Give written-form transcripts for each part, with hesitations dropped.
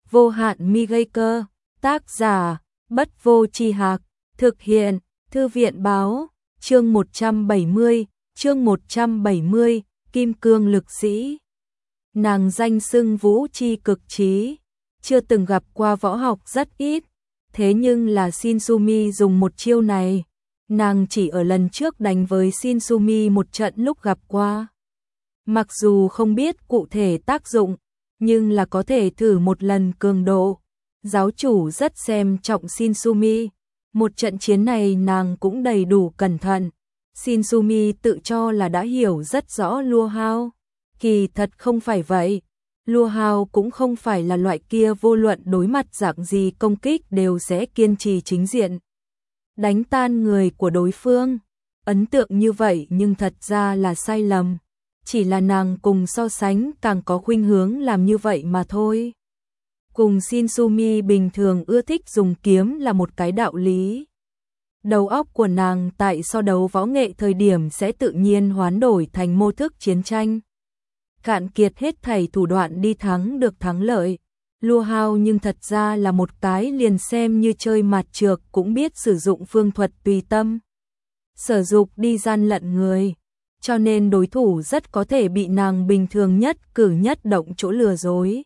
Vô hạn mi gây cơ, tác giả, Bất Vô Tri Hạc, thực hiện, Thư viện báo, chương 170, Kim Cương Lực Sĩ. Nàng danh xưng vũ chi cực trí, chưa từng gặp qua võ học rất ít, thế nhưng là Shinsumi dùng một chiêu này, nàng chỉ ở lần trước đánh với Shinsumi một trận lúc gặp qua. Mặc dù không biết cụ thể tác dụng, nhưng là có thể thử một lần cường độ. Giáo chủ rất xem trọng Shinsumi, một trận chiến này nàng cũng đầy đủ cẩn thận. Shinsumi tự cho là đã hiểu rất rõ Lua Hao, kỳ thật không phải vậy. Lua Hao cũng không phải là loại kia vô luận đối mặt dạng gì công kích đều sẽ kiên trì chính diện, đánh tan người của đối phương. Ấn tượng như vậy nhưng thật ra là sai lầm, chỉ là nàng cùng so sánh càng có khuynh hướng làm như vậy mà thôi. Cùng Shinsumi bình thường ưa thích dùng kiếm là một cái đạo lý. Đầu óc của nàng tại so đấu võ nghệ thời điểm sẽ tự nhiên hoán đổi thành mô thức chiến tranh, cạn kiệt hết thảy thủ đoạn đi thắng được thắng lợi. Lua Hao nhưng thật ra là một cái liền xem như chơi mặt trược cũng biết sử dụng phương thuật tùy tâm sử dụng đi gian lận người, cho nên đối thủ rất có thể bị nàng bình thường nhất cử nhất động chỗ lừa dối,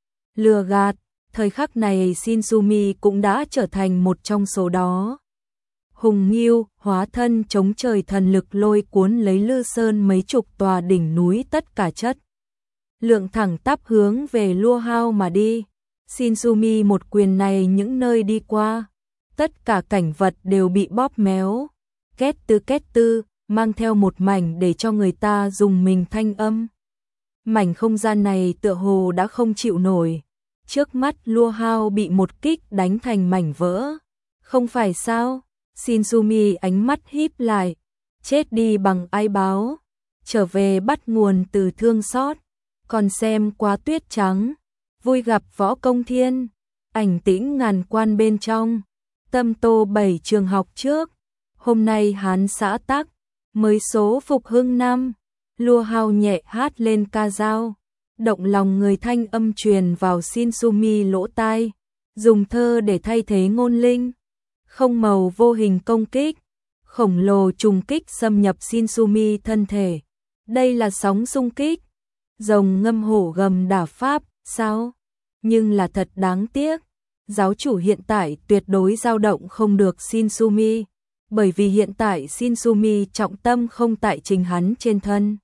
lừa gạt. Thời khắc này Shinsumi cũng đã trở thành một trong số đó. Hùng Nghiêu hóa thân chống trời thần lực lôi cuốn lấy Lư Sơn mấy chục tòa đỉnh núi tất cả chất lượng thẳng tắp hướng về Lua Hao mà đi. Shinsumi một quyền này những nơi đi qua, tất cả cảnh vật đều bị bóp méo, két tư, mang theo một mảnh để cho người ta dùng mình thanh âm. Mảnh không gian này tựa hồ đã không chịu nổi. Trước mắt Lua Hao bị một kích đánh thành mảnh vỡ. Không phải sao? Shinsumi ánh mắt híp lại. Chết đi bằng ai báo. Trở về bắt nguồn từ thương xót. Còn xem qua tuyết trắng. Vui gặp võ công thiên. Ảnh tĩnh ngàn quan bên trong. Tâm tô 7 trường học trước. Hôm nay Hán xã Tắc. Mới số phục hưng năm. Lua Hao nhẹ hát lên ca dao. Động lòng người thanh âm truyền vào Shinsumi lỗ tai, dùng thơ để thay thế ngôn linh. Không màu vô hình công kích, khổng lồ trùng kích xâm nhập Shinsumi thân thể. Đây là sóng xung kích, rồng ngâm hổ gầm đả pháp, sao? Nhưng là thật đáng tiếc, giáo chủ hiện tại tuyệt đối dao động không được Shinsumi, bởi vì hiện tại Shinsumi trọng tâm không tại chính hắn trên thân,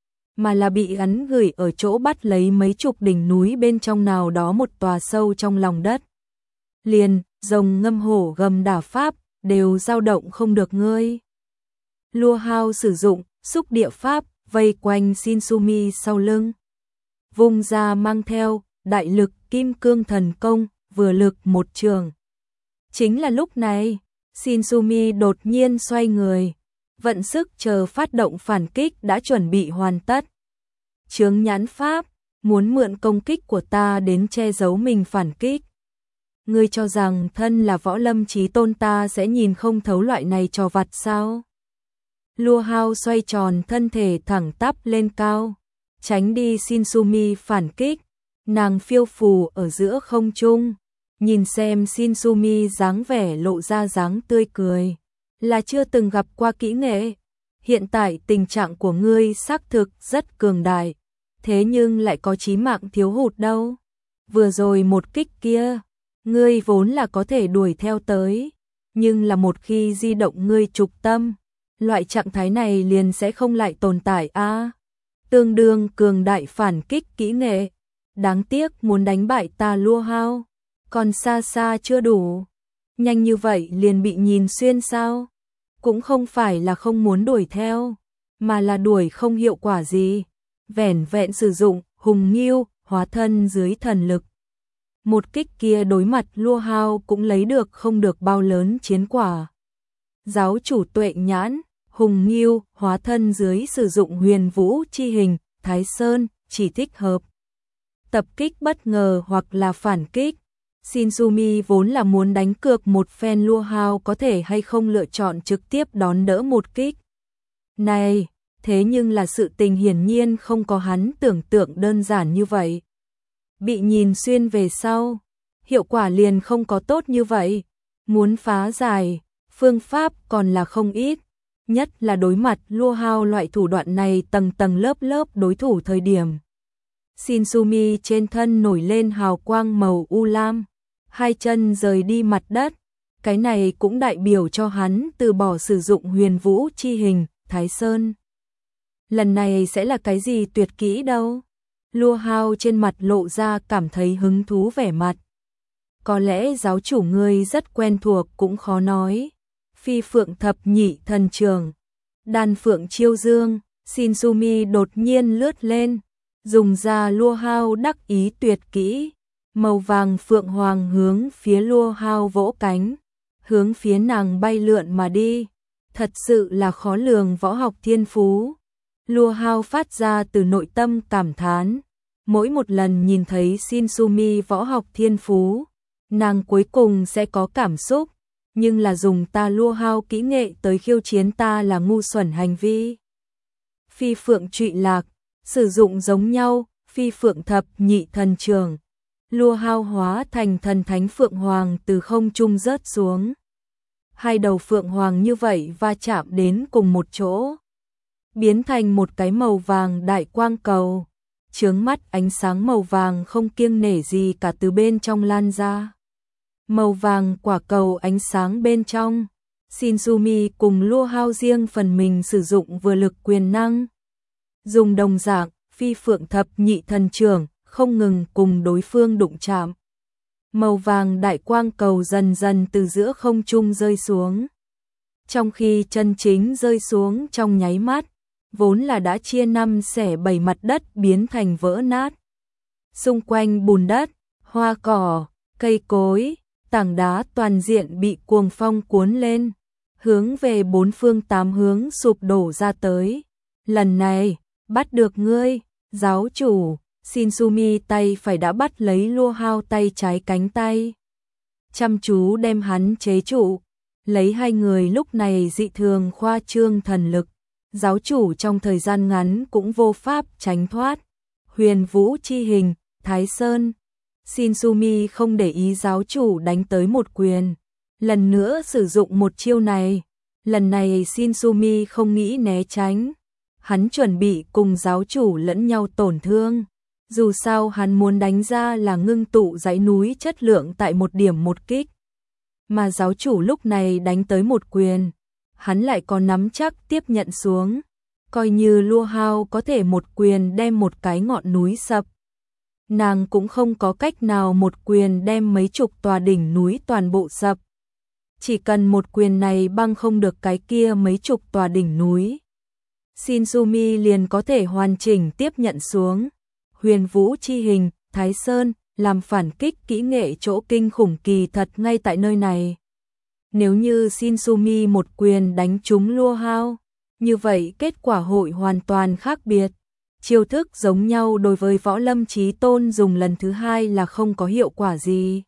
mà là bị hắn gửi ở chỗ bắt lấy mấy chục đỉnh núi bên trong nào đó một tòa sâu trong lòng đất. Liền, rồng ngâm hổ gầm đả pháp, đều dao động không được ngươi. Lua Hao sử dụng, xúc địa pháp, vây quanh Shinsumi sau lưng. Vung ra mang theo, đại lực kim cương thần công, vừa lực một trường. Chính là lúc này, Shinsumi đột nhiên xoay người. Vận sức chờ phát động phản kích đã chuẩn bị hoàn tất. Chướng nhãn pháp, muốn mượn công kích của ta đến che giấu mình phản kích. Ngươi cho rằng thân là võ lâm chí tôn ta sẽ nhìn không thấu loại này trò vặt sao? Lua Hao xoay tròn thân thể thẳng tắp lên cao, tránh đi Shinsumi phản kích. Nàng phiêu phù ở giữa không trung, nhìn xem Shinsumi dáng vẻ lộ ra dáng tươi cười. Là chưa từng gặp qua kỹ nghệ. Hiện tại tình trạng của ngươi xác thực rất cường đại, thế nhưng lại có chí mạng thiếu hụt đâu. Vừa rồi một kích kia, ngươi vốn là có thể đuổi theo tới, nhưng là một khi di động ngươi trục tâm, loại trạng thái này liền sẽ không lại tồn tại a. Tương đương cường đại phản kích kỹ nghệ. Đáng tiếc muốn đánh bại ta Lua Hao, còn xa xa chưa đủ. Nhanh như vậy liền bị nhìn xuyên sao? Cũng không phải là không muốn đuổi theo, mà là đuổi không hiệu quả gì. Vẻn vẹn sử dụng Hùng Nghiêu hóa thân dưới thần lực. Một kích kia đối mặt Lua Hao cũng lấy được không được bao lớn chiến quả. Giáo chủ tuệ nhãn, Hùng Nghiêu hóa thân dưới sử dụng huyền vũ chi hình, Thái Sơn, chỉ thích hợp tập kích bất ngờ hoặc là phản kích. Shinsumi vốn là muốn đánh cược một phen Lua Hao có thể hay không lựa chọn trực tiếp đón đỡ một kích này, thế nhưng là sự tình hiển nhiên không có hắn tưởng tượng đơn giản như vậy. Bị nhìn xuyên về sau, hiệu quả liền không có tốt như vậy. Muốn phá giải, phương pháp còn là không ít, nhất là đối mặt Lua Hao loại thủ đoạn này tầng tầng lớp lớp đối thủ thời điểm. Shinsumi trên thân nổi lên hào quang màu u lam, hai chân rời đi mặt đất, cái này cũng đại biểu cho hắn từ bỏ sử dụng huyền vũ chi hình, Thái Sơn. Lần này sẽ là cái gì tuyệt kỹ đâu? Lua Hao trên mặt lộ ra cảm thấy hứng thú vẻ mặt. Có lẽ giáo chủ ngươi rất quen thuộc cũng khó nói. Phi phượng thập nhị thần trường, đan phượng chiêu dương, Shinsumi đột nhiên lướt lên, dùng ra Lua Hao đắc ý tuyệt kỹ. Màu vàng phượng hoàng hướng phía Lua Hao vỗ cánh, hướng phía nàng bay lượn mà đi. Thật sự là khó lường võ học thiên phú. Lua Hao phát ra từ nội tâm cảm thán. Mỗi một lần nhìn thấy Shinsumi võ học thiên phú, nàng cuối cùng sẽ có cảm xúc, nhưng là dùng ta Lua Hao kỹ nghệ tới khiêu chiến ta là ngu xuẩn hành vi. Phi phượng trụy lạc, sử dụng giống nhau, phi phượng thập nhị thần trường. Lua Hao hóa thành thần thánh phượng hoàng từ không trung rớt xuống. Hai đầu phượng hoàng như vậy va chạm đến cùng một chỗ, biến thành một cái màu vàng đại quang cầu, chướng mắt ánh sáng màu vàng không kiêng nể gì cả từ bên trong lan ra. Màu vàng quả cầu ánh sáng bên trong, Shinsumi cùng Lua Hao riêng phần mình sử dụng vừa lực quyền năng. Dùng đồng dạng, phi phượng thập nhị thần trưởng, không ngừng cùng đối phương đụng chạm. Màu vàng đại quang cầu dần dần từ giữa không trung rơi xuống. Trong khi chân chính rơi xuống trong nháy mắt, vốn là đã chia năm xẻ bảy mặt đất biến thành vỡ nát. Xung quanh bùn đất, hoa cỏ, cây cối, tảng đá toàn diện bị cuồng phong cuốn lên, hướng về bốn phương tám hướng sụp đổ ra tới. Lần này, bắt được ngươi, giáo chủ. Shinsumi tay phải đã bắt lấy Lua Hao tay trái cánh tay, chăm chú đem hắn chế trụ. Lấy hai người lúc này dị thường khoa trương thần lực, giáo chủ trong thời gian ngắn cũng vô pháp tránh thoát. Huyền vũ chi hình, Thái Sơn. Shinsumi không để ý giáo chủ đánh tới một quyền, lần nữa sử dụng một chiêu này. Lần này Shinsumi không nghĩ né tránh, hắn chuẩn bị cùng giáo chủ lẫn nhau tổn thương. Dù sao hắn muốn đánh ra là ngưng tụ dãy núi chất lượng tại một điểm một kích. Mà giáo chủ lúc này đánh tới một quyền, hắn lại có nắm chắc tiếp nhận xuống. Coi như Lua Hao có thể một quyền đem một cái ngọn núi sập, nàng cũng không có cách nào một quyền đem mấy chục tòa đỉnh núi toàn bộ sập. Chỉ cần một quyền này băng không được cái kia mấy chục tòa đỉnh núi, Shinsumi liền có thể hoàn chỉnh tiếp nhận xuống. Huyền vũ chi hình, Thái Sơn, làm phản kích kỹ nghệ chỗ kinh khủng kỳ thật ngay tại nơi này. Nếu như Shinsumi một quyền đánh trúng Lua Hao, như vậy kết quả hội hoàn toàn khác biệt. Chiêu thức giống nhau đối với võ lâm chí tôn dùng lần thứ hai là không có hiệu quả gì.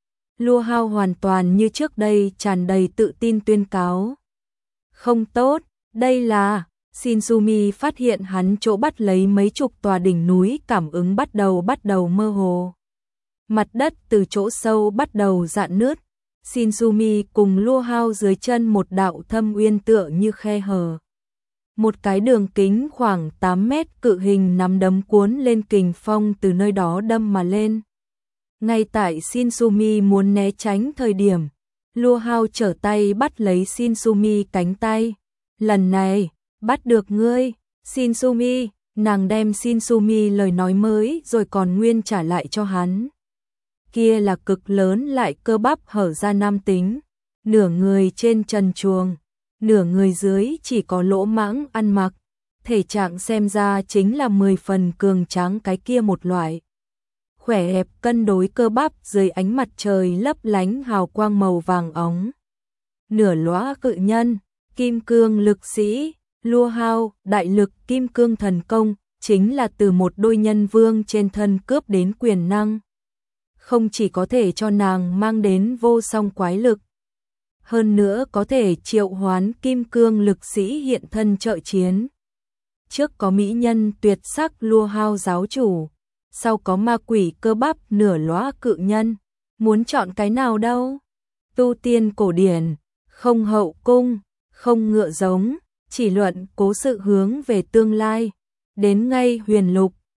Lua Hao hoàn toàn như trước đây tràn đầy tự tin tuyên cáo. Không tốt, đây là... Shinsumi phát hiện hắn chỗ bắt lấy mấy chục tòa đỉnh núi cảm ứng bắt đầu mơ hồ. Mặt đất từ chỗ sâu bắt đầu rạn nứt. Shinsumi cùng Lua Hao dưới chân một đạo thâm uyên tựa như khe hở. Một cái đường kính khoảng 8 mét cự hình nắm đấm cuốn lên kình phong từ nơi đó đâm mà lên. Ngay tại Shinsumi muốn né tránh thời điểm, Lua Hao trở tay bắt lấy Shinsumi cánh tay. Lần này, bắt được ngươi, Shinsumi, nàng đem Shinsumi lời nói mới rồi còn nguyên trả lại cho hắn. Kia là cực lớn lại cơ bắp hở ra nam tính, nửa người trên trần truồng, nửa người dưới chỉ có lỗ mãng ăn mặc, thể trạng xem ra chính là 10 phần cường tráng cái kia một loại. Khỏe hẹp cân đối cơ bắp dưới ánh mặt trời lấp lánh hào quang màu vàng óng. Nửa lóa cự nhân, kim cương lực sĩ. Lua Hao, đại lực kim cương thần công, chính là từ một đôi nhân vương trên thân cướp đến quyền năng. Không chỉ có thể cho nàng mang đến vô song quái lực, hơn nữa có thể triệu hoán kim cương lực sĩ hiện thân trợ chiến. Trước có mỹ nhân tuyệt sắc Lua Hao giáo chủ, sau có ma quỷ cơ bắp nửa lóa cự nhân, Muốn chọn cái nào đâu? Tu tiên cổ điển, không hậu cung, không ngựa giống, chỉ luận cố sự hướng về tương lai. Đến ngay huyền lục,